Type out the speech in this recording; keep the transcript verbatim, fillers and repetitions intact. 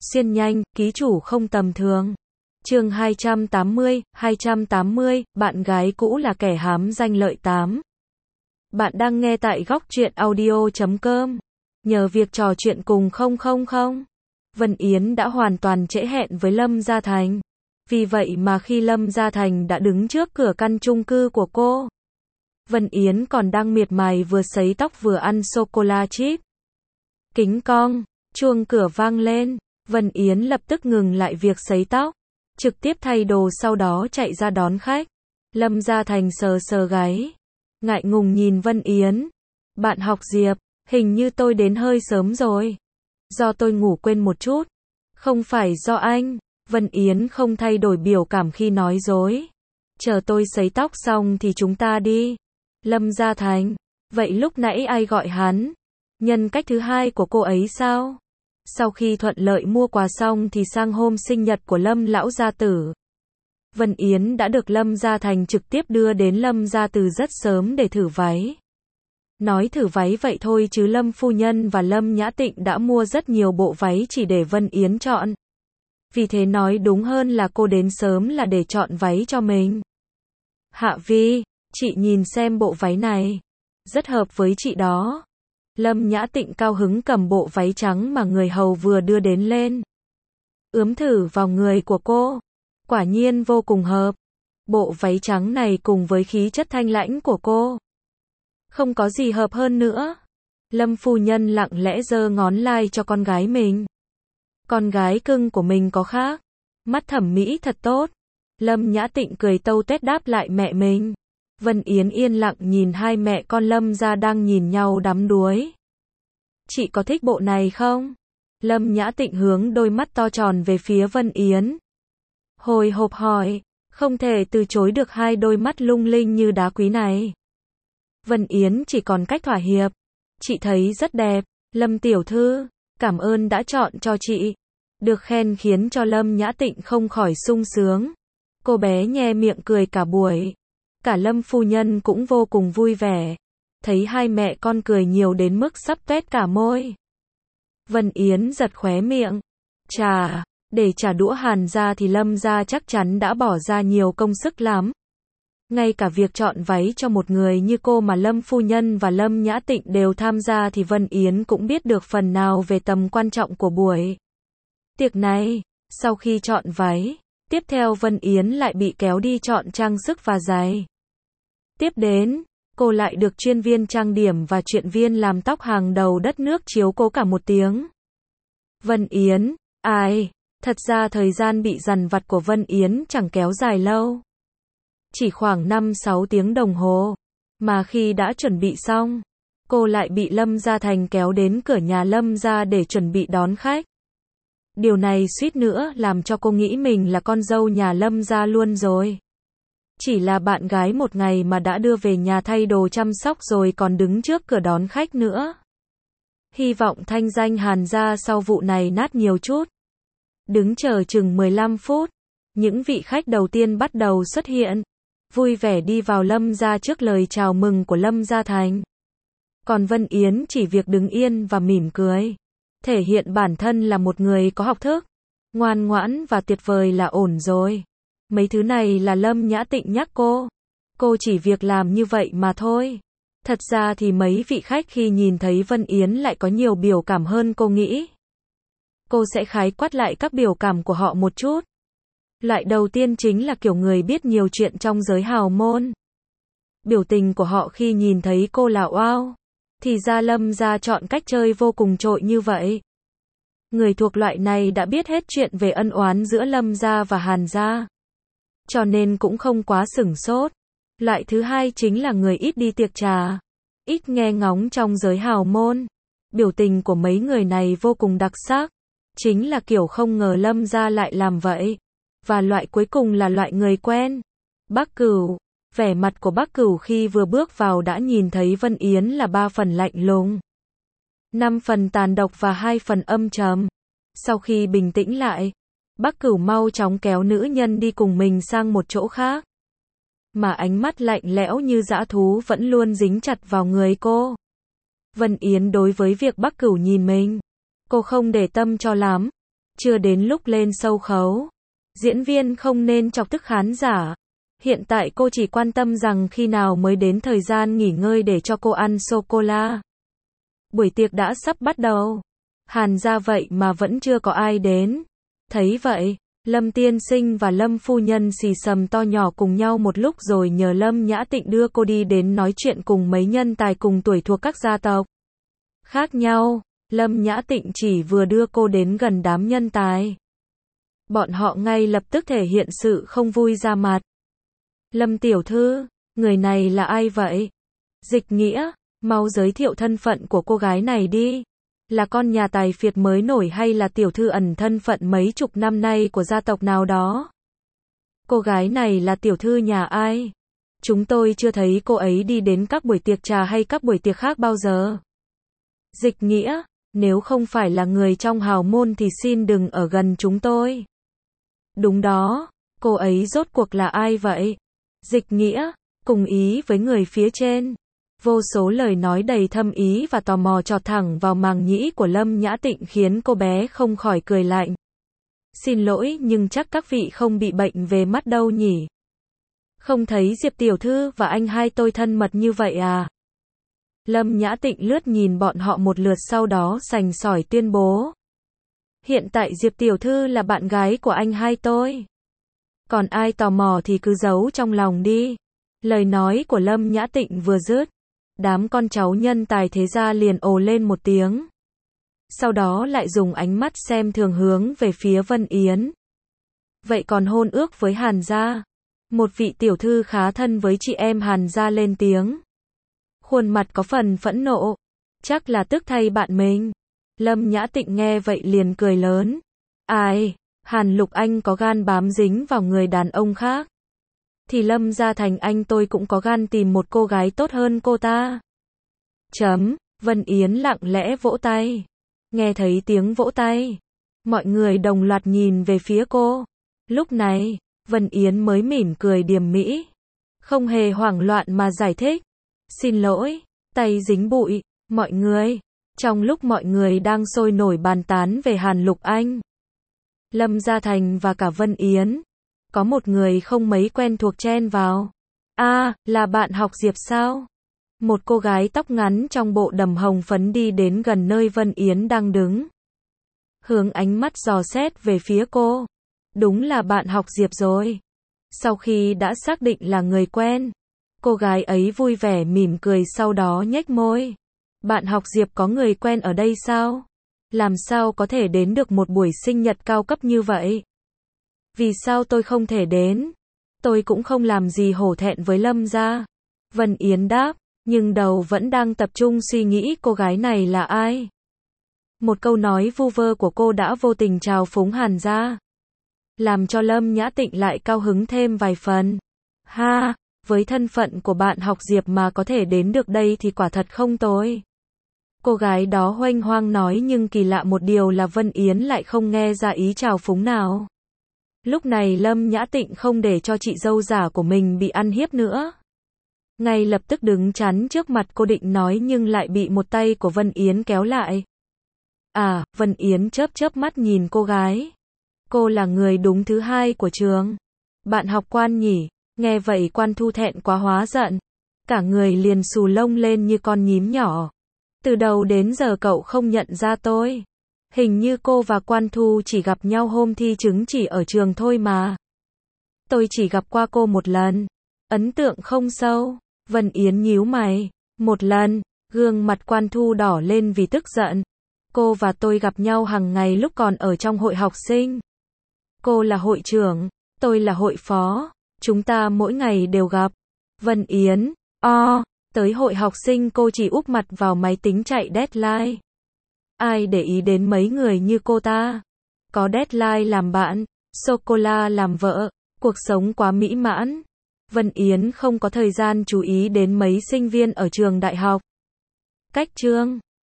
Xuyên nhanh, ký chủ không tầm thường. Chương hai trăm tám mươi, hai trăm tám mươi, bạn gái cũ là kẻ hám danh lợi tám. Bạn đang nghe tại góc truyện audio chấm com. Nhờ việc trò chuyện cùng không không không, Vân Yến đã hoàn toàn trễ hẹn với Lâm Gia Thành. Vì vậy mà khi Lâm Gia Thành đã đứng trước cửa căn chung cư của cô, Vân Yến còn đang miệt mài vừa sấy tóc vừa ăn sô-cô-la chip. Kính cong, chuông cửa vang lên, Vân Yến lập tức ngừng lại việc sấy tóc, trực tiếp thay đồ sau đó chạy ra đón khách. Lâm Gia Thành sờ sờ gáy, ngại ngùng nhìn Vân Yến. Bạn học Diệp, hình như tôi đến hơi sớm rồi. Do tôi ngủ quên một chút. Không phải do anh. Vân Yến không thay đổi biểu cảm khi nói dối. Chờ tôi sấy tóc xong thì chúng ta đi. Lâm Gia Thành, vậy lúc nãy ai gọi hắn? Nhân cách thứ hai của cô ấy sao? Sau khi thuận lợi mua quà xong thì sang hôm sinh nhật của Lâm lão gia tử, Vân Yến đã được Lâm Gia Thành trực tiếp đưa đến Lâm gia từ rất sớm để thử váy. Nói thử váy vậy thôi chứ Lâm phu nhân và Lâm Nhã Tịnh đã mua rất nhiều bộ váy chỉ để Vân Yến chọn. Vì thế nói đúng hơn là cô đến sớm là để chọn váy cho mình. Hạ Vi, chị nhìn xem bộ váy này. Rất hợp với chị đó. Lâm Nhã Tịnh cao hứng cầm bộ váy trắng mà người hầu vừa đưa đến lên. Ướm thử vào người của cô. Quả nhiên vô cùng hợp. Bộ váy trắng này cùng với khí chất thanh lãnh của cô, không có gì hợp hơn nữa. Lâm phu nhân lặng lẽ giơ ngón lai cho con gái mình. Con gái cưng của mình có khác. Mắt thẩm mỹ thật tốt. Lâm Nhã Tịnh cười tâu tuét đáp lại mẹ mình. Vân Yến yên lặng nhìn hai mẹ con Lâm gia đang nhìn nhau đắm đuối. Chị có thích bộ này không? Lâm Nhã Tịnh hướng đôi mắt to tròn về phía Vân Yến. Hồi hộp hỏi, không thể từ chối được hai đôi mắt lung linh như đá quý này. Vân Yến chỉ còn cách thỏa hiệp. Chị thấy rất đẹp, Lâm tiểu thư, cảm ơn đã chọn cho chị. Được khen khiến cho Lâm Nhã Tịnh không khỏi sung sướng. Cô bé nhe miệng cười cả buổi. Cả Lâm phu nhân cũng vô cùng vui vẻ. Thấy hai mẹ con cười nhiều đến mức sắp tuét cả môi. Vân Yến giật khóe miệng. Chà, để trả đũa Hàn gia thì Lâm gia chắc chắn đã bỏ ra nhiều công sức lắm. Ngay cả việc chọn váy cho một người như cô mà Lâm phu nhân và Lâm Nhã Tịnh đều tham gia thì Vân Yến cũng biết được phần nào về tầm quan trọng của buổi tiệc này. Sau khi chọn váy, tiếp theo Vân Yến lại bị kéo đi chọn trang sức và giày. Tiếp đến, cô lại được chuyên viên trang điểm và truyện viên làm tóc hàng đầu đất nước chiếu cố cả một tiếng. Vân Yến, ai? Thật ra thời gian bị dằn vặt của Vân Yến chẳng kéo dài lâu. Chỉ khoảng năm sáu tiếng đồng hồ. Mà khi đã chuẩn bị xong, cô lại bị Lâm Gia Thành kéo đến cửa nhà Lâm gia để chuẩn bị đón khách. Điều này suýt nữa làm cho cô nghĩ mình là con dâu nhà Lâm gia luôn rồi. Chỉ là bạn gái một ngày mà đã đưa về nhà thay đồ chăm sóc rồi còn đứng trước cửa đón khách nữa. Hy vọng thanh danh Hàn gia sau vụ này nát nhiều chút. Đứng chờ chừng mười lăm phút, những vị khách đầu tiên bắt đầu xuất hiện, vui vẻ đi vào Lâm gia trước lời chào mừng của Lâm Gia Thành. Còn Vân Yến chỉ việc đứng yên và mỉm cười, thể hiện bản thân là một người có học thức, ngoan ngoãn và tuyệt vời là ổn rồi. Mấy thứ này là Lâm Nhã Tịnh nhắc cô. Cô chỉ việc làm như vậy mà thôi. Thật ra thì mấy vị khách khi nhìn thấy Vân Yến lại có nhiều biểu cảm hơn cô nghĩ. Cô sẽ khái quát lại các biểu cảm của họ một chút. Loại đầu tiên chính là kiểu người biết nhiều chuyện trong giới hào môn. Biểu tình của họ khi nhìn thấy cô là wow. Thì ra Lâm gia chọn cách chơi vô cùng trội như vậy. Người thuộc loại này đã biết hết chuyện về ân oán giữa Lâm gia và Hàn gia, cho nên cũng không quá sửng sốt. Loại thứ hai chính là người ít đi tiệc trà, ít nghe ngóng trong giới hào môn. Biểu tình của mấy người này vô cùng đặc sắc. Chính là kiểu không ngờ Lâm gia lại làm vậy. Và loại cuối cùng là loại người quen. Bắc Cửu. Vẻ mặt của Bắc Cửu khi vừa bước vào đã nhìn thấy Vân Yến là ba phần lạnh lùng, năm phần tàn độc và hai phần âm trầm. Sau khi bình tĩnh lại, Bắc Cửu mau chóng kéo nữ nhân đi cùng mình sang một chỗ khác. Mà ánh mắt lạnh lẽo như dã thú vẫn luôn dính chặt vào người cô. Vân Yến đối với việc Bắc Cửu nhìn mình, cô không để tâm cho lắm. chưa đến lúc lên sâu khấu. Diễn viên không nên chọc tức khán giả. Hiện tại cô chỉ quan tâm rằng khi nào mới đến thời gian nghỉ ngơi để cho cô ăn sô-cô-la. Buổi tiệc đã sắp bắt đầu. Hàn gia vậy mà vẫn chưa có ai đến. Thấy vậy, Lâm tiên sinh và Lâm phu nhân xì xầm to nhỏ cùng nhau một lúc rồi nhờ Lâm Nhã Tịnh đưa cô đi đến nói chuyện cùng mấy nhân tài cùng tuổi thuộc các gia tộc khác nhau. Lâm Nhã Tịnh chỉ vừa đưa cô đến gần đám nhân tài, bọn họ ngay lập tức thể hiện sự không vui ra mặt. Lâm tiểu thư, người này là ai vậy? Dịch Nghĩa, mau giới thiệu thân phận của cô gái này đi. Là con nhà tài phiệt mới nổi hay là tiểu thư ẩn thân phận mấy chục năm nay của gia tộc nào đó? Cô gái này là tiểu thư nhà ai? Chúng tôi chưa thấy cô ấy đi đến các buổi tiệc trà hay các buổi tiệc khác bao giờ. Dịch Nghĩa, nếu không phải là người trong hào môn thì xin đừng ở gần chúng tôi. Đúng đó, cô ấy rốt cuộc là ai vậy? Dịch Nghĩa, cùng ý với người phía trên. Vô số lời nói đầy thâm ý và tò mò chọt thẳng vào màng nhĩ của Lâm Nhã Tịnh khiến cô bé không khỏi cười lạnh. Xin lỗi nhưng chắc các vị không bị bệnh về mắt đâu nhỉ? Không thấy Diệp tiểu thư và anh hai tôi thân mật như vậy à? Lâm Nhã Tịnh lướt nhìn bọn họ một lượt sau đó sành sỏi tuyên bố. Hiện tại Diệp tiểu thư là bạn gái của anh hai tôi. Còn ai tò mò thì cứ giấu trong lòng đi. Lời nói của Lâm Nhã Tịnh vừa dứt, đám con cháu nhân tài thế gia liền ồ lên một tiếng. Sau đó lại dùng ánh mắt xem thường hướng về phía Vân Yến. Vậy còn hôn ước với Hàn gia? Một vị tiểu thư khá thân với chị em Hàn gia lên tiếng. Khuôn mặt có phần phẫn nộ. Chắc là tức thay bạn mình. Lâm Nhã Tịnh nghe vậy liền cười lớn. Ai, Hàn Lục Anh có gan bám dính vào người đàn ông khác. Thì Lâm gia Thành anh tôi cũng có gan tìm một cô gái tốt hơn cô ta. Chấm, Vân Yến lặng lẽ vỗ tay. Nghe thấy tiếng vỗ tay, mọi người đồng loạt nhìn về phía cô. Lúc này, Vân Yến mới mỉm cười điềm mỹ. Không hề hoảng loạn mà giải thích. Xin lỗi, tay dính bụi, mọi người. Trong lúc mọi người đang sôi nổi bàn tán về Hàn Lục Anh, Lâm Gia Thành và cả Vân Yến, có một người không mấy quen thuộc chen vào. A, à, là bạn học Diệp sao? Một cô gái tóc ngắn trong bộ đầm hồng phấn đi đến gần nơi Vân Yến đang đứng. Hướng ánh mắt dò xét về phía cô. Đúng là bạn học Diệp rồi. Sau khi đã xác định là người quen, cô gái ấy vui vẻ mỉm cười sau đó nhếch môi. Bạn học Diệp có người quen ở đây sao? Làm sao có thể đến được một buổi sinh nhật cao cấp như vậy? Vì sao tôi không thể đến? Tôi cũng không làm gì hổ thẹn với Lâm gia. Vân Yến đáp, nhưng đầu vẫn đang tập trung suy nghĩ cô gái này là ai. Một câu nói vu vơ của cô đã vô tình trào phúng Hàn gia, làm cho Lâm Nhã Tịnh lại cao hứng thêm vài phần. Ha, với thân phận của bạn học Diệp mà có thể đến được đây thì quả thật không tồi. Cô gái đó huênh hoang nói nhưng kỳ lạ một điều là Vân Yến lại không nghe ra ý trào phúng nào. Lúc này Lâm Nhã Tịnh không để cho chị dâu giả của mình bị ăn hiếp nữa. Ngay lập tức đứng chắn trước mặt cô định nói nhưng lại bị một tay của Vân Yến kéo lại. À, Vân Yến chớp chớp mắt nhìn cô gái. Cô là người đúng thứ hai của trường. Bạn học Quan nhỉ? Nghe vậy Quan Thu thẹn quá hóa giận. Cả người liền xù lông lên như con nhím nhỏ. Từ đầu đến giờ cậu không nhận ra tôi. Hình như cô và Quan Thu chỉ gặp nhau hôm thi chứng chỉ ở trường thôi mà. Tôi chỉ gặp qua cô một lần. Ấn tượng không sâu. Vân Yến nhíu mày. Một lần, gương mặt Quan Thu đỏ lên vì tức giận. Cô và tôi gặp nhau hàng ngày lúc còn ở trong hội học sinh. Cô là hội trưởng, tôi là hội phó. Chúng ta mỗi ngày đều gặp. Vân Yến, o, tới hội học sinh cô chỉ úp mặt vào máy tính chạy deadline. Ai để ý đến mấy người như cô ta? Có deadline làm bạn, sô-cô-la làm vợ, cuộc sống quá mỹ mãn. Vân Yến không có thời gian chú ý đến mấy sinh viên ở trường đại học. Cách chương